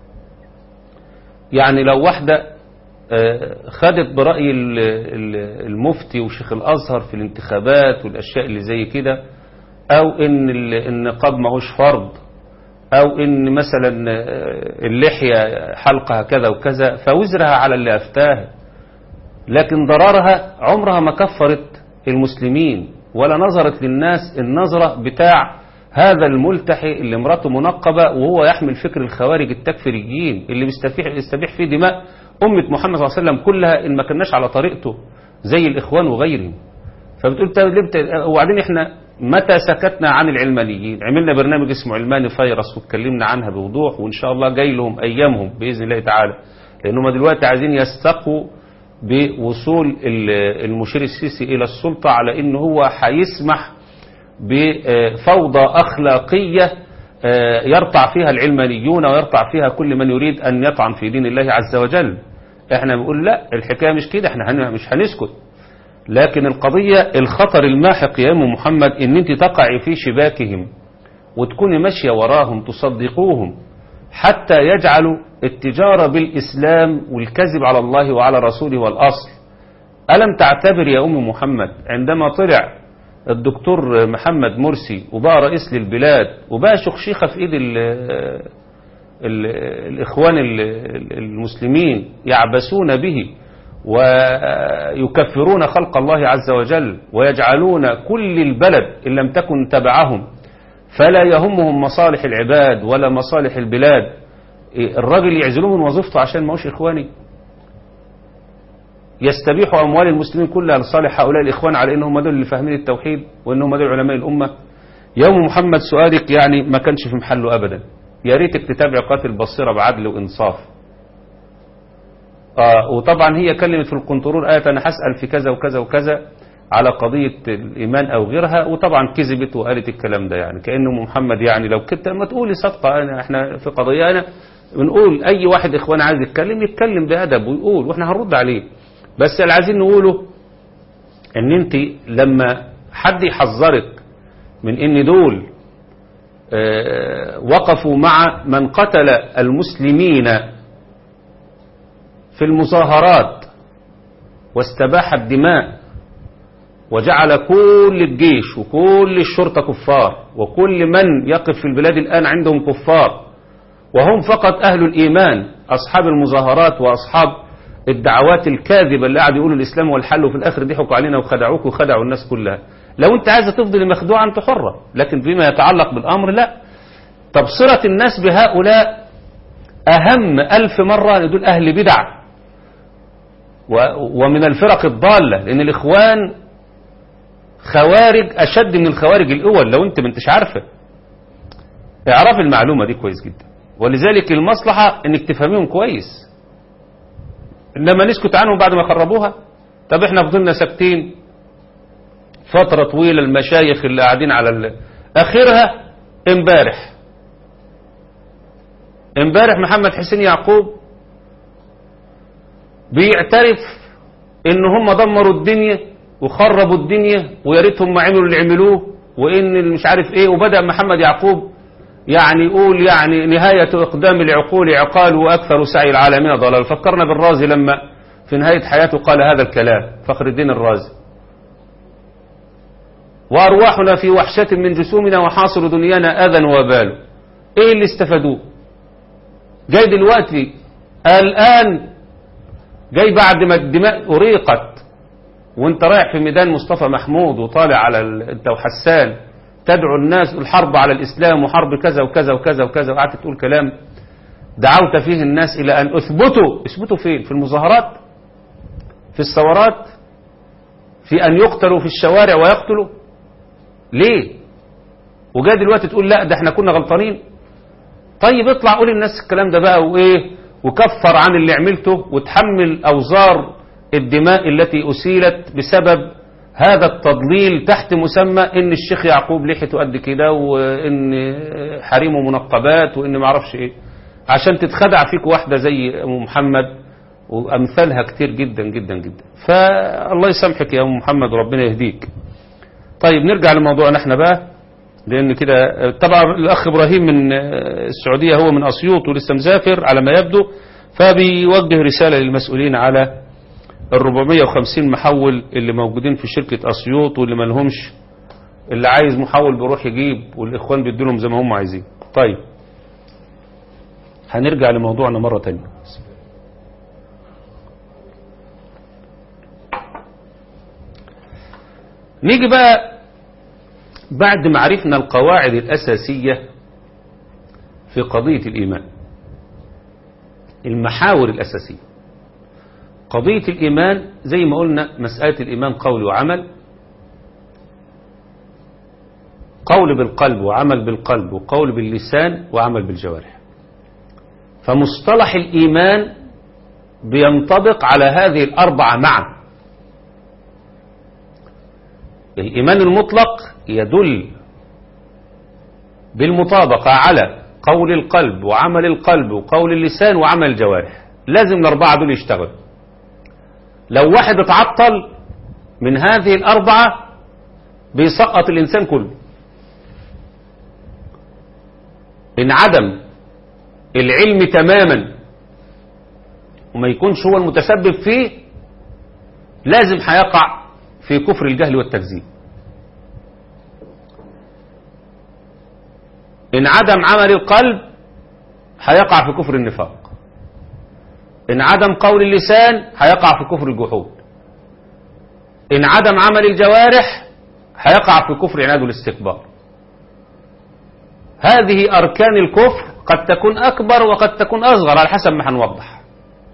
S1: يعني لو واحدة خدت برأي المفتي وشيخ الأزهر في الانتخابات والأشياء اللي زي كده، أو إن النقاب ماهوش فرض، أو إن مثلا اللحية حلقها كذا وكذا، فوزرها على اللي أفتاه، لكن ضررها عمرها ما كفرت المسلمين ولا نظرت للناس النظرة بتاع هذا الملتحي اللي مراته منقبة وهو يحمل فكر الخوارج التكفيريين اللي بيستبيح فيه دماء أمة محمد صلى الله عليه وسلم كلها إن ما كناش على طريقته زي الإخوان وغيرهم. فبتقول وبعدين إحنا متى سكتنا عن العلمانيين؟ عملنا برنامج اسمه علماني فيروس واتكلمنا عنها بوضوح، وإن شاء الله جاي لهم أيامهم بإذن الله تعالى، لأنهم دلوقتي عايزين يستقوا بوصول المشير السيسي إلى السلطة على إنه هو هيسمح بفوضى أخلاقية يرتع فيها العلمانيون ويرتع فيها كل من يريد أن يطعن في دين الله عز وجل. احنا بنقول لا، الحكاية مش كده، احنا مش هنسكت، لكن القضية الخطر الماحق يا أم محمد إن انت تقعي في شباكهم وتكوني ماشية وراهم تصدقوهم حتى يجعلوا التجارة بالإسلام والكذب على الله وعلى رسوله والأصل. ألم تعتبر يا أم محمد عندما طلع الدكتور محمد مرسي وبقى رئيس للبلاد وبقى شخشيخة في إيد الإخوان المسلمين يعبسون به ويكفرون خلق الله عز وجل ويجعلون كل البلد إن لم تكن تبعهم فلا يهمهم مصالح العباد ولا مصالح البلاد، الراجل يعزلوه من وظيفته عشان ما هوش إخواني؟ يستبيحوا أموال المسلمين كلها لصالح هؤلاء الإخوان على إنهم دول اللي فاهمين التوحيد وإنهم دول علماء الأمة. يوم محمد سؤالك يعني ما كانش في محله أبدا، يا ريتك تتابع قناة البصيرة بعدل وإنصاف. وطبعا هي كلمت في القنطرون آية أنا هسأل في كذا وكذا وكذا على قضية الإيمان أو غيرها، وطبعا كذبت وقالت الكلام ده، يعني كأنه محمد يعني لو كنت ما تقولي صدقة، احنا في قضية أنا بنقول أي واحد إخوان عايز يتكلم بأدب ويقول وإحنا هنرد عليه، بس اللي عايزين نقوله ان انت لما حد يحذرك من ان دول وقفوا مع من قتل المسلمين في المظاهرات واستباح الدماء وجعل كل الجيش وكل الشرطة كفار وكل من يقف في البلاد الآن عندهم كفار، وهم فقط أهل الإيمان أصحاب المظاهرات وأصحاب الدعوات الكاذبة اللي قاعد يقولوا الإسلام هو الحل وفي الآخر ضحكوا علينا وخدعوك وخدعوا الناس كلها. لو أنت عايزة تفضل مخدوعة أنت حرة، لكن فيما يتعلق بالأمر لا. تبصرة الناس بهؤلاء أهم 1000 مرة أن دول أهل بدع ومن الفرق الضالة، لأن الإخوان خوارج أشد من الخوارج الأول. لو أنت ما انتش عارفة اعرف المعلومة دي كويس جدا، ولذلك المصلحة أنك تفهميهم كويس، إنما نسكت عنهم بعد ما خربوها. طب احنا فضلنا ساكتين فترة طويلة، المشايخ اللي قاعدين على آخرها امبارح محمد حسين يعقوب بيعترف ان هم دمروا الدنيا وخربوا الدنيا ويا ريتهم ما عملوا اللي عملوه وان مش عارف ايه، وبدأ محمد يعقوب يعني يقول يعني نهاية اقدام العقول عقال واكثر سعي العالمين ضلال. فكرنا بالرازي لما في نهاية حياته قال هذا الكلام، فخر الدين الرازي، وارواحنا في وحشة من جسومنا وحاصل دنيانا اذى وبال. ايه اللي استفادوه؟ جاي دلوقتي الان جاي بعد ما الدماء أريقت وانت رايح في ميدان مصطفى محمود وطالع على انت وحسان تدعو الناس الحرب على الإسلام وحرب كذا وكذا وكذا وكذا، وقعدت تقول كلام دعوت فيه الناس إلى أن اثبتوا فين؟ في المظاهرات، في الثورات، في أن يقتلوا في الشوارع ويقتلوا. ليه؟ وجاء دلوقتي تقول لا ده احنا كنا غلطانين. طيب اطلع قول الناس الكلام ده بقى وايه، وكفر عن اللي عملته وتحمل أوزار الدماء التي أسيلت بسبب هذا التضليل تحت مسمى ان الشيخ يعقوب لحيته قد كده وان حريمه منقبات وان ما اعرفش ايه. عشان تتخدع فيك واحدة زي أم محمد وأمثالها كتير جدا جدا جدا. فالله يسامحك يا أم محمد وربنا يهديك. طيب نرجع لموضوعنا احنا بقى، لأن كده طبعا الأخ إبراهيم من السعودية، هو من أسيوط ولسه مسافر على ما يبدو، فبيوجه رسالة للمسؤولين على 450 محول اللي موجودين في شركة أسيوط واللي ما لهمش، اللي عايز محول بيروح يجيب والإخوان بيدولهم زي ما هم عايزين. طيب هنرجع لموضوعنا مرة تانية. نيجي بقى بعد ما عرفنا القواعد الأساسية في قضية الإيمان، المحاور الأساسية. قضية الإيمان زي ما قلنا مسألة الإيمان قول وعمل، قول بالقلب وعمل بالقلب وقول باللسان وعمل بالجوارح. فمصطلح الإيمان بينطبق على هذه الأربعة معا. الإيمان المطلق يدل بالمطابقة على قول القلب وعمل القلب وقول اللسان وعمل الجوارح، لازم الأربعة دول يشتغلوا. لو واحد اتعطل من هذه الأربعة بيسقط الإنسان كله. إن عدم العلم تماما وما يكونش هو المتسبب فيه، لازم هيقع في كفر الجهل والتكذيب. إن عدم عمل القلب هيقع في كفر النفاق. إن عدم قول اللسان هيقع في كفر الجحود. إن عدم عمل الجوارح هيقع في كفر عناد والاستكبار. هذه أركان الكفر قد تكون أكبر وقد تكون أصغر على حسب ما هنوضح.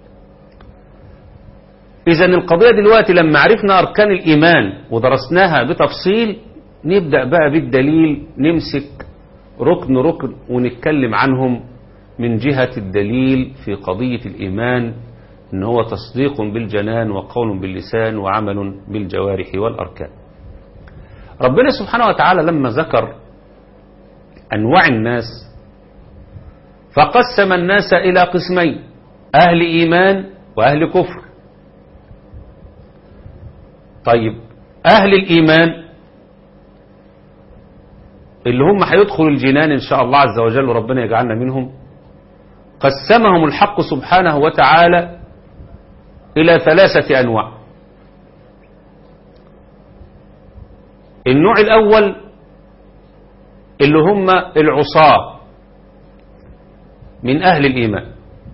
S1: إذن القضية دلوقتي لما عرفنا أركان الإيمان ودرسناها بتفصيل، نبدأ بقى بالدليل، نمسك ركن ركن ونتكلم عنهم من جهة الدليل في قضية الإيمان، إن هو تصديق بالجنان وقول باللسان وعمل بالجوارح والأركان. ربنا سبحانه وتعالى لما ذكر أنواع الناس فقسم الناس إلى قسمين: أهل إيمان وأهل كفر. طيب أهل الإيمان اللي هم هيدخلوا الجنان إن شاء الله عز وجل وربنا يجعلنا منهم، قسمهم الحق سبحانه وتعالى إلى 3 أنواع. النوع الأول اللي هم العصاة من أهل الإيمان،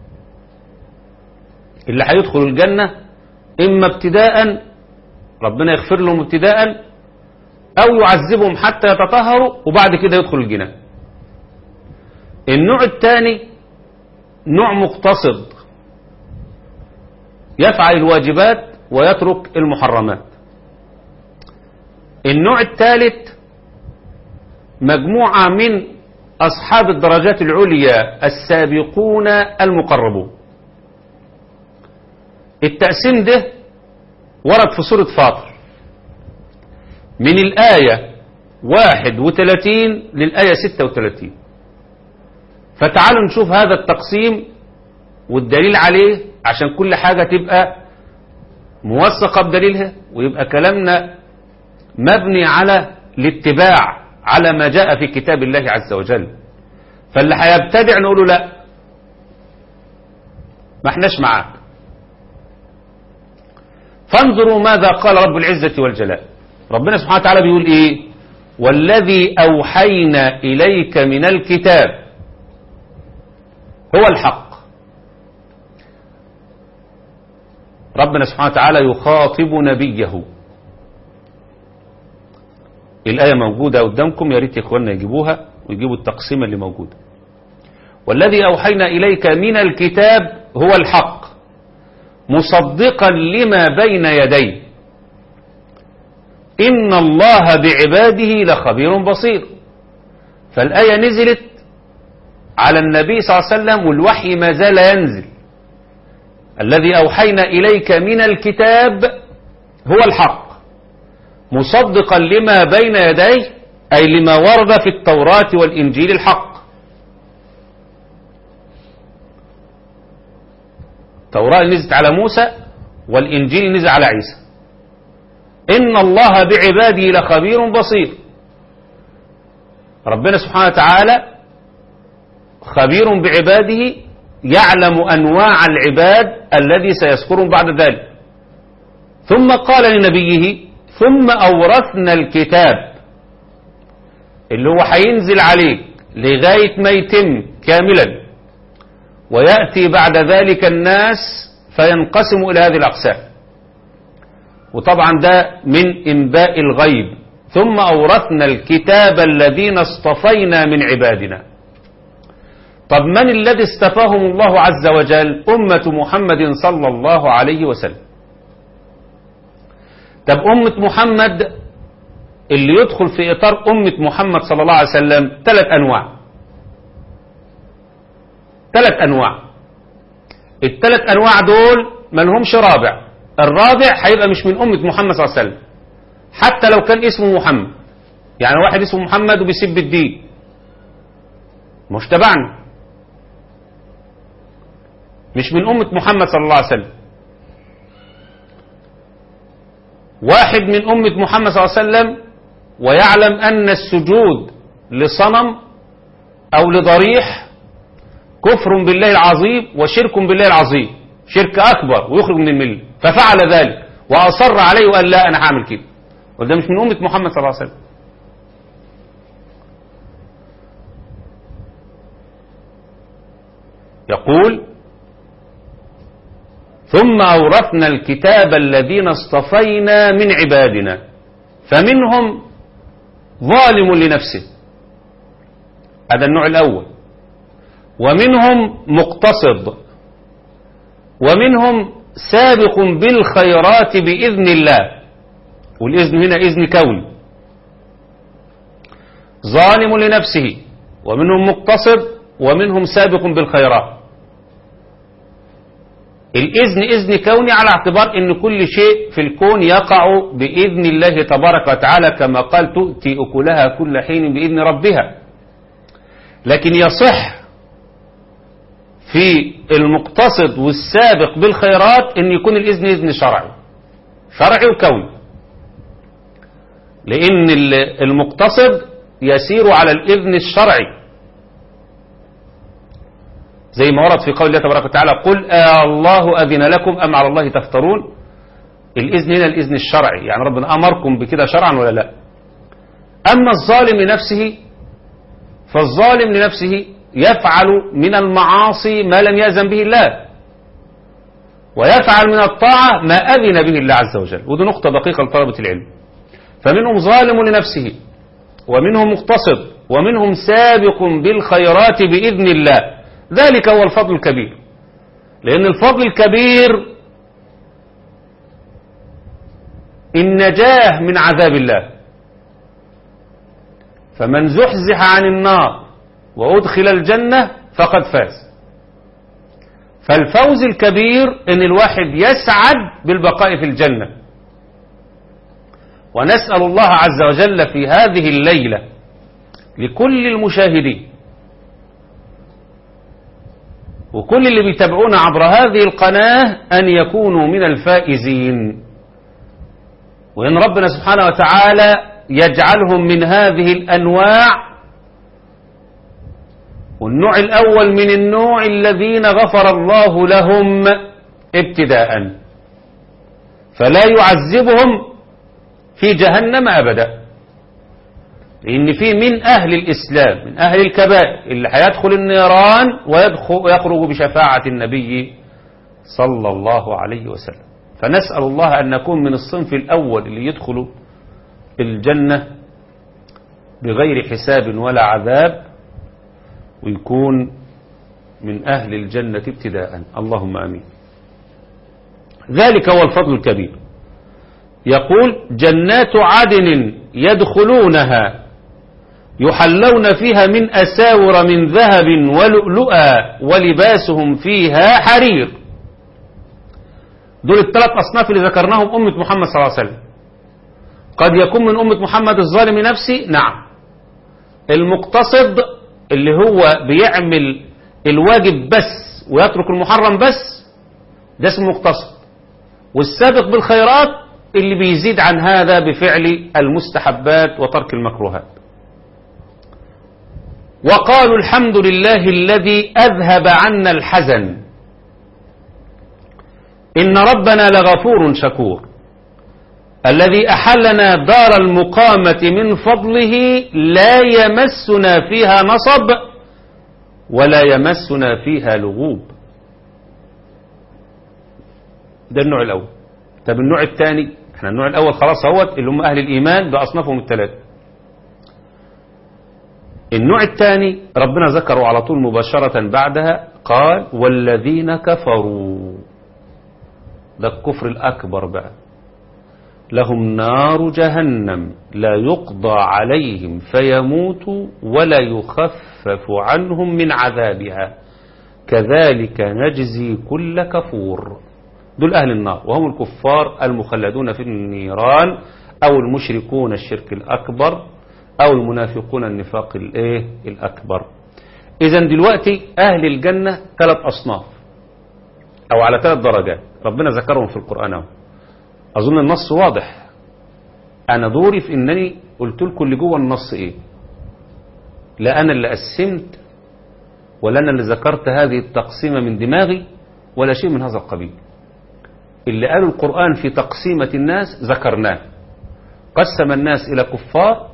S1: اللي هيدخلوا الجنة إما ابتداء ربنا يغفر لهم ابتداء، أو يعذبهم حتى يتطهروا وبعد كده يدخل الجنة. النوع الثاني نوع مقتصد يفعل الواجبات ويترك المحرمات. النوع الثالث مجموعة من أصحاب الدرجات العليا السابقون المقربون. التقسيم ده ورد في سورة فاطر من الآية 31 للآية 36. فتعالوا نشوف هذا التقسيم والدليل عليه عشان كل حاجة تبقى موثقة بدليلها، ويبقى كلامنا مبني على الاتباع على ما جاء في كتاب الله عز وجل. فاللي هيبتدع نقول له لا، ما احناش معاك. فانظروا ماذا قال رب العزة والجلال. ربنا سبحانه وتعالى بيقول ايه؟ والذي أوحينا إليك من الكتاب هو الحق. ربنا سبحانه وتعالى يخاطب نبيه. الآية موجودة قدامكم، يا ريت يا اخواننا يجيبوها ويجيبوا التقسيم اللي موجود. والذي أوحينا إليك من الكتاب هو الحق مصدقا لما بين يديه إن الله بعباده لخبير بصير. فالآية نزلت على النبي صلى الله عليه وسلم والوحي ما زال ينزل. الذي أوحينا إليك من الكتاب هو الحق مصدقا لما بين يديه، أي لما ورد في التوراة والإنجيل الحق. التوراة نزلت على موسى والإنجيل نزل على عيسى. إن الله بعباده لخبير بصير. ربنا سبحانه وتعالى خبير بعباده، يعلم أنواع العباد الذي سيذكرهم بعد ذلك. ثم قال لنبيه ثم أورثنا الكتاب، اللي هو هينزل عليك لغاية ما يتم كاملا، ويأتي بعد ذلك الناس فينقسم إلى هذه الأقسام. وطبعا ده من إنباء الغيب. ثم أورثنا الكتاب الذين اصطفينا من عبادنا. طب من الذي اصطفاهم الله عز وجل؟ أمة محمد صلى الله عليه وسلم. طب أمة محمد اللي يدخل في إطار أمة محمد صلى الله عليه وسلم 3 أنواع. 3 أنواع. ال3 أنواع دول ما لهمش رابع. الرابع هيبقى مش من أمة محمد صلى الله عليه وسلم، حتى لو كان اسمه محمد. يعني واحد اسمه محمد وبيسب الدين، مش تبعنا، مش من أمة محمد صلى الله عليه وسلم. واحد من أمة محمد صلى الله عليه وسلم ويعلم أن السجود لصنم أو لضريح كفر بالله العظيم وشرك بالله العظيم، شرك أكبر ويخرج من الملة، ففعل ذلك وأصر عليه وقال لا أنا هعمل كده، وده مش من أمة محمد صلى الله عليه وسلم. يقول ثم أورثنا الكتاب الذين اصطفينا من عبادنا فمنهم ظالم لنفسه، هذا النوع الأول، ومنهم مقتصد، ومنهم سابق بالخيرات بإذن الله، والإذن هنا إذن كوني. ظالم لنفسه ومنهم مقتصد ومنهم سابق بالخيرات. الإذن إذن كوني على اعتبار أن كل شيء في الكون يقع بإذن الله تبارك وتعالى، كما قال تؤتي أكلها كل حين بإذن ربها. لكن يصح في المقتصد والسابق بالخيرات أن يكون الإذن إذن شرعي وكوني، لأن المقتصد يسير على الإذن الشرعي، زي ما ورد في قول الله تبارك وتعالى قل الله أذن لكم أم على الله تفترون. الإذن هنا الإذن الشرعي، يعني ربنا أمركم بكده شرعا ولا لا. أما الظالم لنفسه، فالظالم لنفسه يفعل من المعاصي ما لم يأذن به الله، ويفعل من الطاعة ما أذن به الله عز وجل، ودي نقطة دقيقة لطلبة العلم. فمنهم ظالم لنفسه ومنهم مقتصد ومنهم سابق بالخيرات بإذن الله. ذلك هو الفضل الكبير، لأن الفضل الكبير النجاة من عذاب الله. فمن زحزح عن النار وأدخل الجنة فقد فاز. فالفوز الكبير إن الواحد يسعد بالبقاء في الجنة. ونسأل الله عز وجل في هذه الليلة لكل المشاهدين وكل اللي بيتابعونا عبر هذه القناة أن يكونوا من الفائزين، وإن ربنا سبحانه وتعالى يجعلهم من هذه الأنواع. والنوع الأول من النوع الذين غفر الله لهم ابتداء، فلا يعذبهم في جهنم أبدا، لأن في من أهل الإسلام من أهل الكبائر اللي هيدخل النيران ويخرج بشفاعة النبي صلى الله عليه وسلم. فنسأل الله أن نكون من الصنف الأول اللي يدخل الجنة بغير حساب ولا عذاب، ويكون من أهل الجنة ابتداء، اللهم آمين. ذلك هو الفضل الكبير. يقول جنات عدن يدخلونها يحلون فيها من أساور من ذهب ولؤلؤا ولباسهم فيها حرير. دول الثلاث أصناف اللي ذكرناهم أمة محمد صلى الله عليه وسلم. قد يكون من أمة محمد الظالم نفسي، نعم. المقتصد اللي هو بيعمل الواجب بس ويترك المحرم بس، ده اسمه مقتصد. والسابق بالخيرات اللي بيزيد عن هذا بفعل المستحبات وترك المكروهات. وقالوا الحمد لله الذي أذهب عنا الحزن إن ربنا لغفور شكور الذي أحلنا دار المقامة من فضله لا يمسنا فيها نصب ولا يمسنا فيها لغوب. ده النوع الأول. طب النوع الثاني، احنا النوع الأول خلاص اهوت اللي هم أهل الإيمان بأصنافهم الثلاثة. النوع الثاني ربنا ذكره على طول مباشرة بعدها، قال والذين كفروا، ده الكفر الأكبر بقى، لهم نار جهنم لا يقضى عليهم فيموتوا ولا يخفف عنهم من عذابها كذلك نجزي كل كفور. دول أهل النار، وهم الكفار المخلدون في النيران أو المشركون الشرك الأكبر أو المنافقون النفاق الأكبر. إذن دلوقتي أهل الجنة 3 أصناف أو على 3 درجات ربنا ذكرهم في القرآن. أظن النص واضح. أنا دوري في إنني قلت لكم اللي جوه النص إيه، لا أنا اللي قسمت ولا أنا اللي ذكرت هذه التقسيمة من دماغي ولا شيء من هذا القبيل. اللي قالوا القرآن في تقسيمة الناس ذكرناه. قسم الناس إلى كفار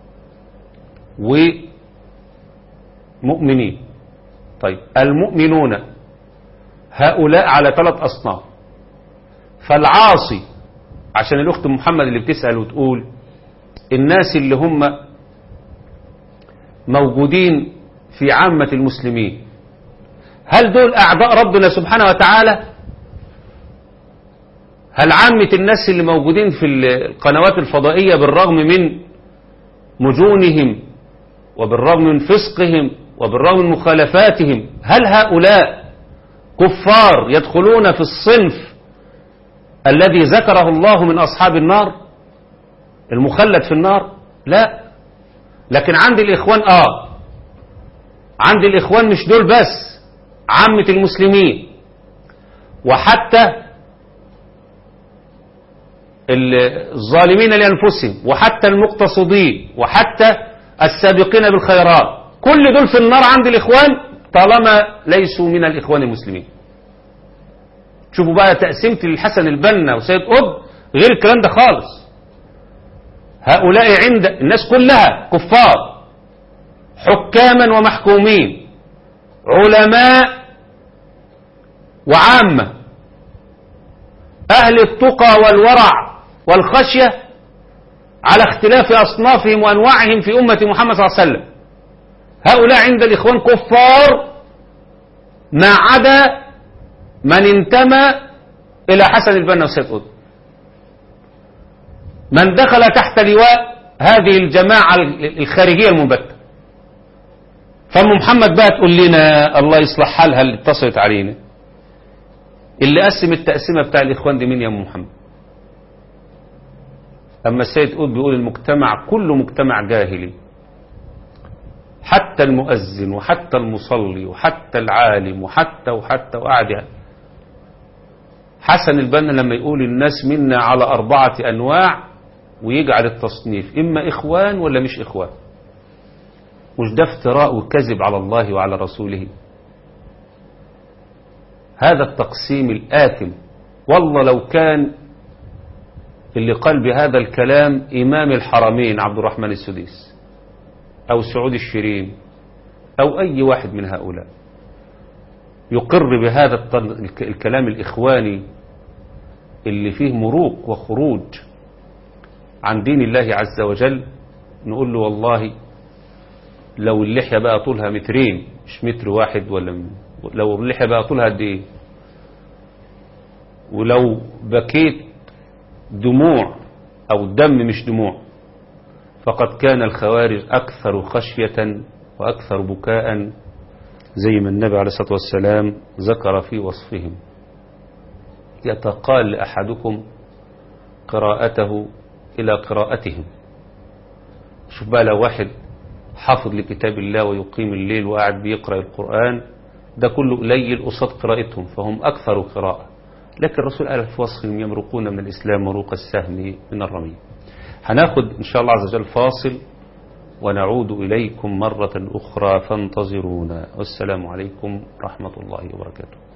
S1: ومؤمنين. طيب المؤمنون هؤلاء على 3 أصناف. فالعاصي، عشان الأخت محمد اللي بتسأل وتقول الناس اللي هم موجودين في عامة المسلمين هل دول أعداء ربنا سبحانه وتعالى؟ هل عامة الناس اللي موجودين في القنوات الفضائية بالرغم من مجونهم وبالرغم من فسقهم وبالرغم من مخالفاتهم هل هؤلاء كفار يدخلون في الصنف الذي ذكره الله من أصحاب النار المخلد في النار؟ لا. لكن عند الإخوان عند الإخوان مش دول بس، عامة المسلمين وحتى الظالمين لأنفسهم وحتى المقتصدين وحتى السابقين بالخيرات، كل دول في النار عند الإخوان طالما ليسوا من الإخوان المسلمين. شوفوا بقى تقسيمة الحسن البنا وسيد قطب غير الكلام ده خالص. هؤلاء عند الناس كلها كفار، حكاما ومحكومين، علماء وعامة، أهل التقى والورع والخشية على اختلاف أصنافهم وأنواعهم في أمة محمد صلى الله عليه وسلم. هؤلاء عند الإخوان كفار ما عدا من انتمى إلى حسن البنا وسيد قطب. من دخل تحت لواء هذه الجماعة الخارجية المنبتة. فأم محمد بقى تقول لنا الله يصلح حالها اللي اتصلت علينا، اللي قسم التقسيمة بتاع الإخوان دي مين يا أم محمد؟ أما السيد قطب بيقول المجتمع كله مجتمع جاهلي، حتى المؤذن وحتى المصلي وحتى العالم وحتى وقعد يعني. حسن البنا لما يقول الناس منا على 4 أنواع ويجعل التصنيف إما إخوان ولا مش إخوان، مش ده افتراء وكذب على الله وعلى رسوله؟ هذا التقسيم الآثم. والله لو كان اللي قال بهذا الكلام إمام الحرمين عبد الرحمن السديس أو سعود الشرين أو أي واحد من هؤلاء يقر بهذا الكلام الإخواني اللي فيه مروق وخروج عن دين الله عز وجل، نقول له والله لو اللحية بقى طولها 2 متر مش 1 متر ولا لو اللحية بقى طولها قد ايه، ولو بكيت دموع او دم مش دموع، فقد كان الخوارج اكثر خشية واكثر بكاء زي ما النبي عليه الصلاة والسلام ذكر في وصفهم. يتقال لأحدكم قراءته إلى قراءتهم. شوف بقى لو واحد حافظ لكتاب الله ويقيم الليل وقاعد بيقرأ القرآن، ده كله قليل قصاد قراءتهم، فهم أكثر قراءة لكن الرسول قال في وصفهم يمرقون من الإسلام مروق السهم من الرمي. هناخد إن شاء الله عز وجل فاصل ونعود إليكم مرة أخرى، فانتظرونا. والسلام عليكم ورحمة الله وبركاته.